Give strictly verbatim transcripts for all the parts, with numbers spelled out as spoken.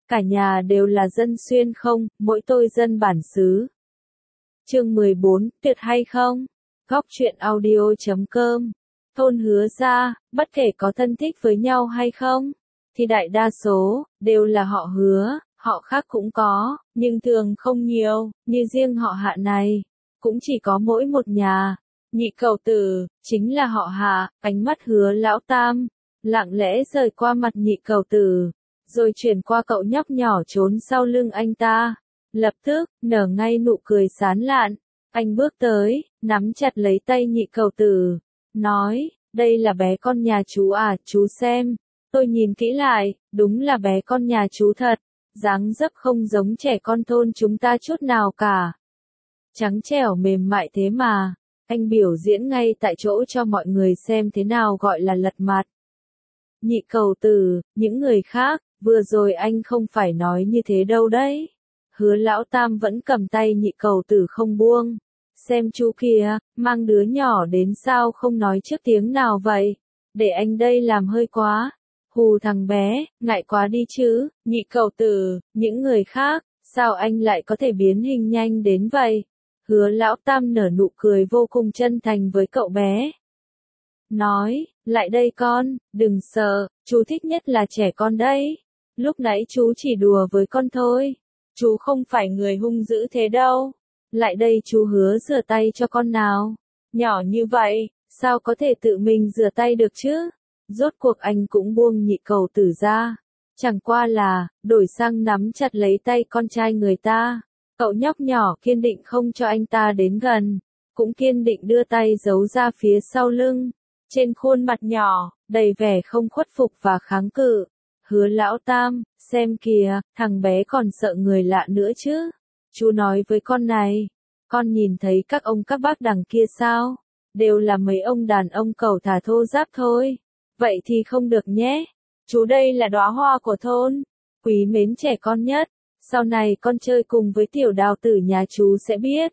cả nhà đều là dân xuyên không, mỗi tôi dân bản xứ. Chương mười bốn, tuyệt hay không? Góc truyện audio chấm com. Thôn Hứa Gia, bất kể có thân thích với nhau hay không, thì đại đa số, đều là họ Hứa, họ khác cũng có, nhưng thường không nhiều, như riêng họ Hạ này, cũng chỉ có mỗi một nhà. Nhị cậu tử, chính là họ Hạ, ánh mắt Hứa lão tam, lặng lẽ rời qua mặt nhị cậu tử, rồi chuyển qua cậu nhóc nhỏ trốn sau lưng anh ta. Lập tức, nở ngay nụ cười sán lạn, anh bước tới, nắm chặt lấy tay nhị cậu tử, nói, đây là bé con nhà chú à, chú xem. Tôi nhìn kỹ lại, đúng là bé con nhà chú thật, dáng dấp không giống trẻ con thôn chúng ta chút nào cả. Trắng trẻo mềm mại thế mà, anh biểu diễn ngay tại chỗ cho mọi người xem thế nào gọi là lật mặt. Nhị cậu tử, những người khác, vừa rồi anh không phải nói như thế đâu đấy. Hứa lão tam vẫn cầm tay nhị cậu tử không buông. Xem chú kìa, mang đứa nhỏ đến sao không nói trước tiếng nào vậy? Để anh đây làm hơi quá. Hù thằng bé, ngại quá đi chứ, nhị cậu tử, những người khác, sao anh lại có thể biến hình nhanh đến vậy? Hứa lão tam nở nụ cười vô cùng chân thành với cậu bé. Nói, lại đây con, đừng sợ, chú thích nhất là trẻ con đấy. Lúc nãy chú chỉ đùa với con thôi. Chú không phải người hung dữ thế đâu. Lại đây chú hứa rửa tay cho con nào. Nhỏ như vậy, sao có thể tự mình rửa tay được chứ? Rốt cuộc anh cũng buông nhị cậu tử ra. Chẳng qua là, đổi sang nắm chặt lấy tay con trai người ta. Cậu nhóc nhỏ kiên định không cho anh ta đến gần. Cũng kiên định đưa tay giấu ra phía sau lưng. Trên khuôn mặt nhỏ, đầy vẻ không khuất phục và kháng cự. Hứa lão tam, xem kìa, thằng bé còn sợ người lạ nữa chứ. Chú nói với con này, con nhìn thấy các ông các bác đằng kia sao? Đều là mấy ông đàn ông cẩu thả thô giáp thôi. Vậy thì không được nhé. Chú đây là đóa hoa của thôn. Quý mến trẻ con nhất. Sau này con chơi cùng với tiểu đào tử nhà chú sẽ biết.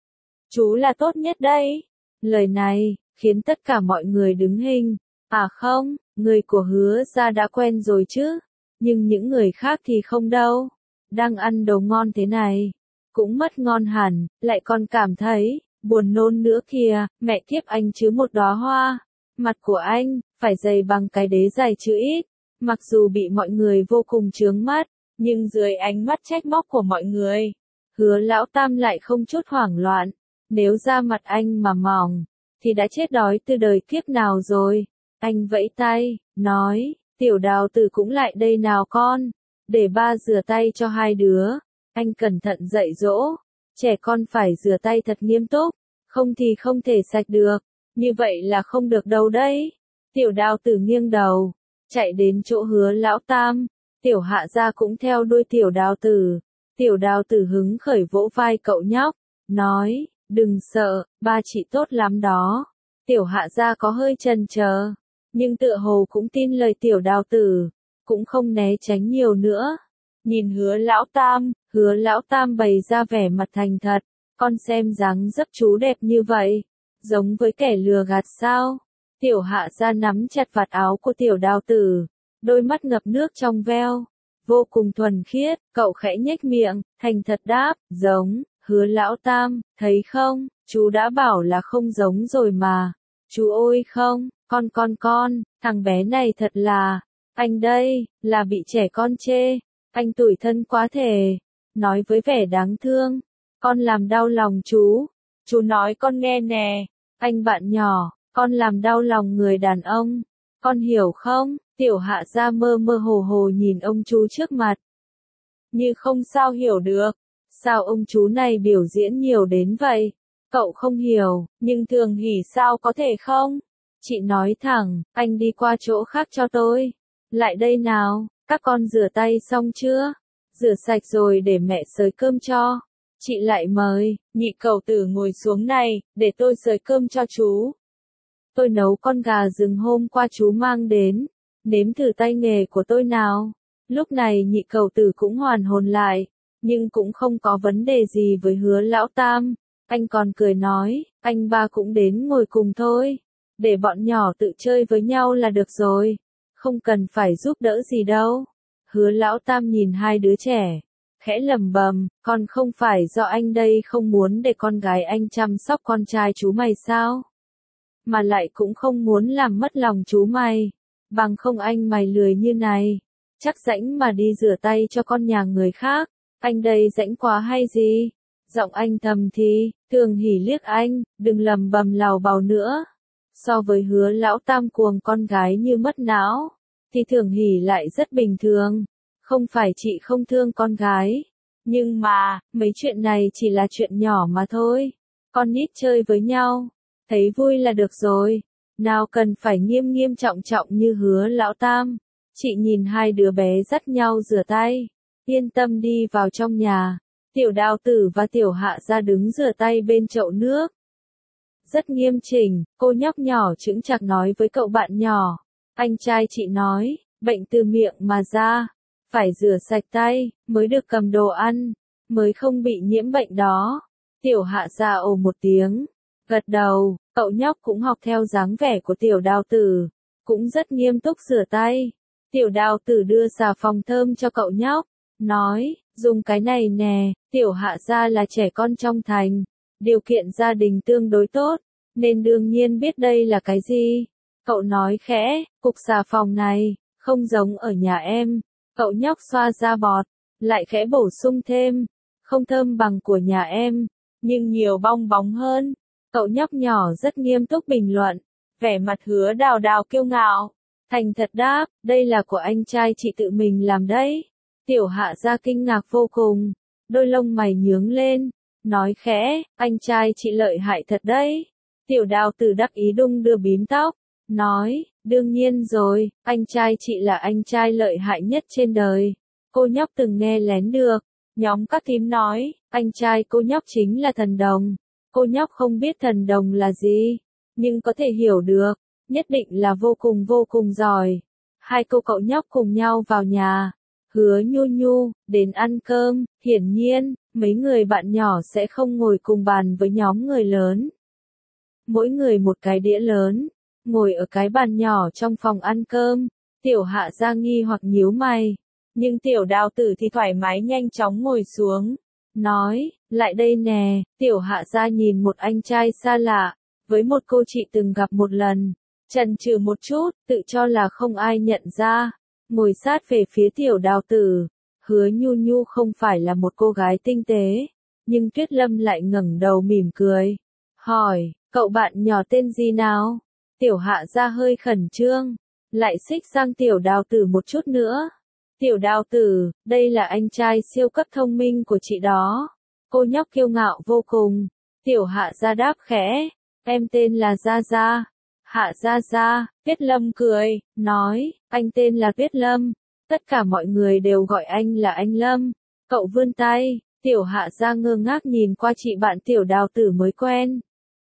Chú là tốt nhất đây. Lời này, khiến tất cả mọi người đứng hình. À không, người của Hứa gia đã quen rồi chứ. Nhưng những người khác thì không đâu. Đang ăn đồ ngon thế này. Cũng mất ngon hẳn, lại còn cảm thấy, buồn nôn nữa kìa, mẹ kiếp anh chứ một đóa hoa. Mặt của anh, phải dày bằng cái đế dày chữ ít. Mặc dù bị mọi người vô cùng chướng mắt, nhưng dưới ánh mắt trách móc của mọi người, Hứa lão tam lại không chút hoảng loạn. Nếu da mặt anh mà mỏng, thì đã chết đói từ đời kiếp nào rồi. Anh vẫy tay, nói, tiểu đào tử cũng lại đây nào con, để ba rửa tay cho hai đứa. Anh cẩn thận dạy dỗ, trẻ con phải rửa tay thật nghiêm túc, không thì không thể sạch được, như vậy là không được đâu đấy. Tiểu đào tử nghiêng đầu, chạy đến chỗ Hứa lão tam, tiểu Hạ gia cũng theo đuôi tiểu đào tử. Tiểu đào tử hứng khởi vỗ vai cậu nhóc, nói, đừng sợ, ba chị tốt lắm đó. Tiểu Hạ gia có hơi chần chờ, nhưng tựa hồ cũng tin lời tiểu đào tử, cũng không né tránh nhiều nữa. Nhìn Hứa lão tam, Hứa lão tam bày ra vẻ mặt thành thật, con xem dáng dấp chú đẹp như vậy, giống với kẻ lừa gạt sao? Tiểu Hạ gia nắm chặt vạt áo của tiểu đào tử, đôi mắt ngập nước trong veo, vô cùng thuần khiết, cậu khẽ nhếch miệng, thành thật đáp, giống. Hứa lão tam, thấy không, chú đã bảo là không giống rồi mà. Chú ôi không, con con con, thằng bé này thật là, anh đây, là bị trẻ con chê, anh tủi thân quá thể. Nói với vẻ đáng thương, con làm đau lòng chú. Chú nói con nghe nè, anh bạn nhỏ, con làm đau lòng người đàn ông. Con hiểu không? Tiểu Hạ gia mơ mơ hồ hồ nhìn ông chú trước mặt. Như không sao hiểu được. Sao ông chú này biểu diễn nhiều đến vậy? Cậu không hiểu, nhưng Thường Hỷ sao có thể không? Chị nói thẳng, anh đi qua chỗ khác cho tôi. Lại đây nào, các con rửa tay xong chưa? Rửa sạch rồi để mẹ xới cơm cho. Chị lại mời, nhị cậu tử ngồi xuống này, để tôi xới cơm cho chú. Tôi nấu con gà rừng hôm qua chú mang đến. Nếm thử tay nghề của tôi nào. Lúc này nhị cậu tử cũng hoàn hồn lại. Nhưng cũng không có vấn đề gì với Hứa lão tam. Anh còn cười nói, anh ba cũng đến ngồi cùng thôi. Để bọn nhỏ tự chơi với nhau là được rồi. Không cần phải giúp đỡ gì đâu. Hứa lão tam nhìn hai đứa trẻ, khẽ lầm bầm, con không phải do anh đây không muốn để con gái anh chăm sóc con trai chú mày sao? Mà lại cũng không muốn làm mất lòng chú mày, bằng không anh mày lười như này, chắc rãnh mà đi rửa tay cho con nhà người khác, anh đây rãnh quá hay gì? Giọng anh thầm thì, Thường Hỷ liếc anh, đừng lầm bầm lào bào nữa. So với Hứa lão tam cuồng con gái như mất não, thì Thường Hỷ lại rất bình thường. Không phải chị không thương con gái, nhưng mà, mấy chuyện này chỉ là chuyện nhỏ mà thôi. Con nít chơi với nhau, thấy vui là được rồi. Nào cần phải nghiêm nghiêm trọng trọng như Hứa lão tam. Chị nhìn hai đứa bé dắt nhau rửa tay, yên tâm đi vào trong nhà. Tiểu Đào Tử và Tiểu Hạ ra đứng rửa tay bên chậu nước. Rất nghiêm chỉnh, cô nhóc nhỏ chững chạc nói với cậu bạn nhỏ. Anh trai chị nói, bệnh từ miệng mà ra, phải rửa sạch tay, mới được cầm đồ ăn, mới không bị nhiễm bệnh đó. Tiểu Hạ ra ồ một tiếng, gật đầu, cậu nhóc cũng học theo dáng vẻ của Tiểu Đào Tử, cũng rất nghiêm túc rửa tay. Tiểu Đào Tử đưa xà phòng thơm cho cậu nhóc, nói, dùng cái này nè. Tiểu Hạ gia là trẻ con trong thành, điều kiện gia đình tương đối tốt, nên đương nhiên biết đây là cái gì. Cậu nói khẽ, cục xà phòng này, không giống ở nhà em. Cậu nhóc xoa ra bọt, lại khẽ bổ sung thêm, không thơm bằng của nhà em, nhưng nhiều bong bóng hơn. Cậu nhóc nhỏ rất nghiêm túc bình luận, vẻ mặt Hứa Đào Đào kiêu ngạo, thành thật đáp, đây là của anh trai chị tự mình làm đấy. Tiểu Hạ gia kinh ngạc vô cùng, đôi lông mày nhướng lên, nói khẽ, anh trai chị lợi hại thật đấy. Tiểu Đào Tử đắc ý đung đưa bím tóc, nói, đương nhiên rồi, anh trai chị là anh trai lợi hại nhất trên đời. Cô nhóc từng nghe lén được, nhóm các thím nói, anh trai cô nhóc chính là thần đồng. Cô nhóc không biết thần đồng là gì, nhưng có thể hiểu được, nhất định là vô cùng vô cùng giỏi. Hai cô cậu nhóc cùng nhau vào nhà. Hứa Nhu Nhu, đến ăn cơm, hiển nhiên, mấy người bạn nhỏ sẽ không ngồi cùng bàn với nhóm người lớn. Mỗi người một cái đĩa lớn, ngồi ở cái bàn nhỏ trong phòng ăn cơm. Tiểu Hạ gia nghi hoặc nhíu mày, nhưng Tiểu Đào Tử thì thoải mái nhanh chóng ngồi xuống, nói, lại đây nè. Tiểu Hạ gia nhìn một anh trai xa lạ, với một cô chị từng gặp một lần, chần chừ một chút, tự cho là không ai nhận ra. Ngồi sát về phía Tiểu Đào Tử. Hứa Nhu Nhu không phải là một cô gái tinh tế, nhưng Tuyết Lâm lại ngẩng đầu mỉm cười, hỏi, cậu bạn nhỏ tên gì nào? Tiểu Hạ gia hơi khẩn trương, lại xích sang Tiểu Đào Tử một chút nữa. Tiểu Đào Tử, đây là anh trai siêu cấp thông minh của chị đó. Cô nhóc kiêu ngạo vô cùng. Tiểu Hạ gia đáp khẽ, em tên là Gia Gia. Hạ Gia Gia. Tuyết Lâm cười, nói, anh tên là Tuyết Lâm. Tất cả mọi người đều gọi anh là anh Lâm. Cậu vươn tay. Tiểu Hạ gia ngơ ngác nhìn qua chị bạn Tiểu Đào Tử mới quen.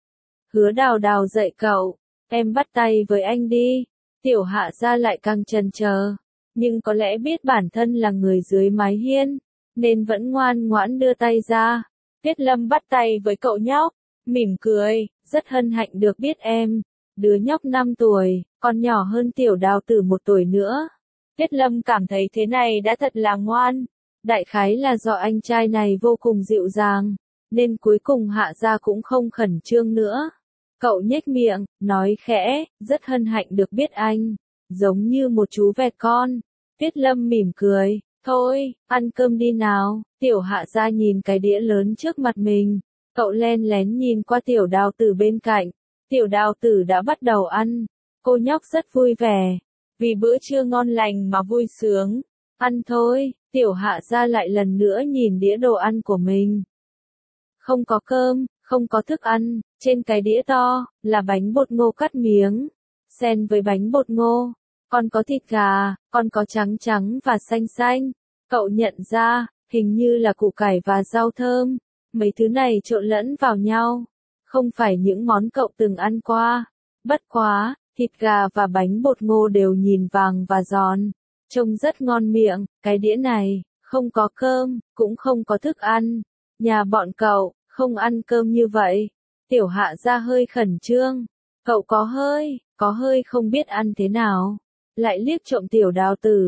Hứa Đào Đào dạy cậu, em bắt tay với anh đi. Tiểu Hạ gia lại càng chần chờ, nhưng có lẽ biết bản thân là người dưới mái hiên, nên vẫn ngoan ngoãn đưa tay ra. Tuyết Lâm bắt tay với cậu nhóc, mỉm cười, rất hân hạnh được biết em. Đứa nhóc năm tuổi, còn nhỏ hơn Tiểu Đào Tử một tuổi nữa. Tuyết Lâm cảm thấy thế này đã thật là ngoan. Đại khái là do anh trai này vô cùng dịu dàng, nên cuối cùng Hạ gia cũng không khẩn trương nữa. Cậu nhếch miệng, nói khẽ, rất hân hạnh được biết anh, giống như một chú vẹt con. Tuyết Lâm mỉm cười, thôi, ăn cơm đi nào. Tiểu Hạ gia nhìn cái đĩa lớn trước mặt mình, cậu len lén nhìn qua Tiểu Đào Tử bên cạnh. Tiểu Đào Tử đã bắt đầu ăn, cô nhóc rất vui vẻ, vì bữa trưa ngon lành mà vui sướng. Ăn thôi. Tiểu Hạ gia lại lần nữa nhìn đĩa đồ ăn của mình. Không có cơm, không có thức ăn, trên cái đĩa to, là bánh bột ngô cắt miếng, xen với bánh bột ngô, còn có thịt gà, còn có trắng trắng và xanh xanh. Cậu nhận ra, hình như là củ cải và rau thơm, mấy thứ này trộn lẫn vào nhau, không phải những món cậu từng ăn qua. Bất quá, thịt gà và bánh bột ngô đều nhìn vàng và giòn, trông rất ngon miệng. Cái đĩa này, không có cơm, cũng không có thức ăn. Nhà bọn cậu, không ăn cơm như vậy. Tiểu Hạ gia hơi khẩn trương. Cậu có hơi, có hơi không biết ăn thế nào. Lại liếc trộm Tiểu Đào Tử.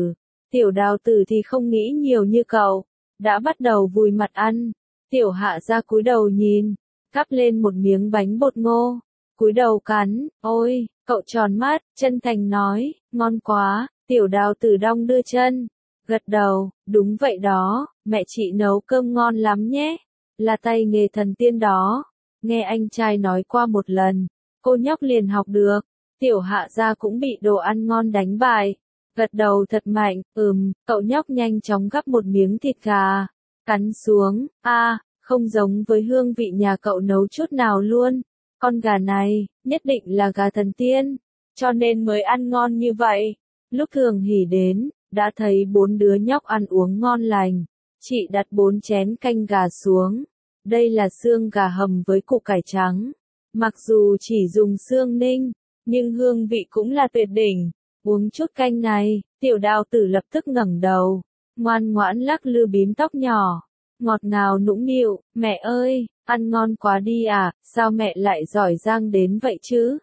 Tiểu đào tử thì không nghĩ nhiều như cậu, đã bắt đầu vùi mặt ăn. Tiểu hạ ra cúi đầu nhìn, cắp lên một miếng bánh bột ngô, cúi đầu cắn, ôi, cậu tròn mắt, chân thành nói, ngon quá, tiểu đào tử đong đưa chân, gật đầu, đúng vậy đó, mẹ chị nấu cơm ngon lắm nhé, là tay nghề thần tiên đó, nghe anh trai nói qua một lần, cô nhóc liền học được, tiểu hạ ra cũng bị đồ ăn ngon đánh bại, gật đầu thật mạnh, ừm, cậu nhóc nhanh chóng gắp một miếng thịt gà, cắn xuống, a, không giống với hương vị nhà cậu nấu chút nào luôn. Con gà này, nhất định là gà thần tiên, cho nên mới ăn ngon như vậy. Lúc Thường Hỷ đến, đã thấy bốn đứa nhóc ăn uống ngon lành. Chị đặt bốn chén canh gà xuống. Đây là xương gà hầm với củ cải trắng. Mặc dù chỉ dùng xương ninh, nhưng hương vị cũng là tuyệt đỉnh. Uống chút canh này, tiểu đào tử lập tức ngẩng đầu, ngoan ngoãn lắc lư bím tóc nhỏ. Ngọt ngào nũng nịu, mẹ ơi, ăn ngon quá đi à, sao mẹ lại giỏi giang đến vậy chứ?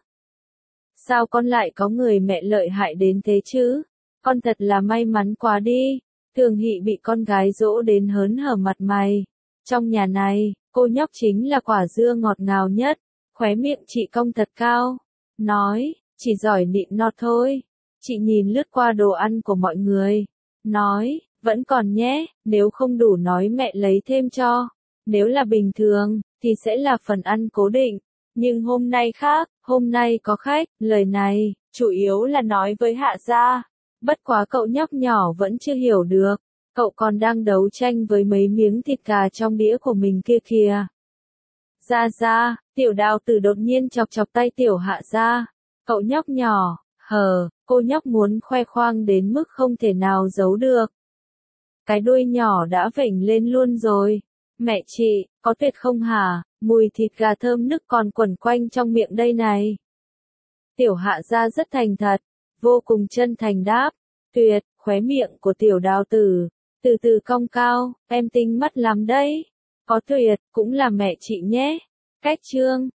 Sao con lại có người mẹ lợi hại đến thế chứ? Con thật là may mắn quá đi. Thường Hỷ bị con gái dỗ đến hớn hở mặt mày. Trong nhà này, cô nhóc chính là quả dưa ngọt ngào nhất, khóe miệng chị cong thật cao. Nói, chỉ giỏi nịnh nọt thôi. Chị nhìn lướt qua đồ ăn của mọi người. Nói, vẫn còn nhé, nếu không đủ nói mẹ lấy thêm cho. Nếu là bình thường, thì sẽ là phần ăn cố định. Nhưng hôm nay khác, hôm nay có khách, lời này, chủ yếu là nói với Hạ gia. Bất quá cậu nhóc nhỏ vẫn chưa hiểu được. Cậu còn đang đấu tranh với mấy miếng thịt gà trong đĩa của mình kia kìa. Ra ra, tiểu đào tử đột nhiên chọc chọc tay tiểu Hạ gia. Cậu nhóc nhỏ, hờ, cô nhóc muốn khoe khoang đến mức không thể nào giấu được. Cái đuôi nhỏ đã vểnh lên luôn rồi. Mẹ chị, có tuyệt không hả? Mùi thịt gà thơm nức còn quẩn quanh trong miệng đây này. Tiểu Hạ gia rất thành thật, vô cùng chân thành đáp. Tuyệt, khóe miệng của tiểu đào tử, từ từ cong cao, em tinh mắt lắm đấy. Có tuyệt, cũng là mẹ chị nhé. Cách chương.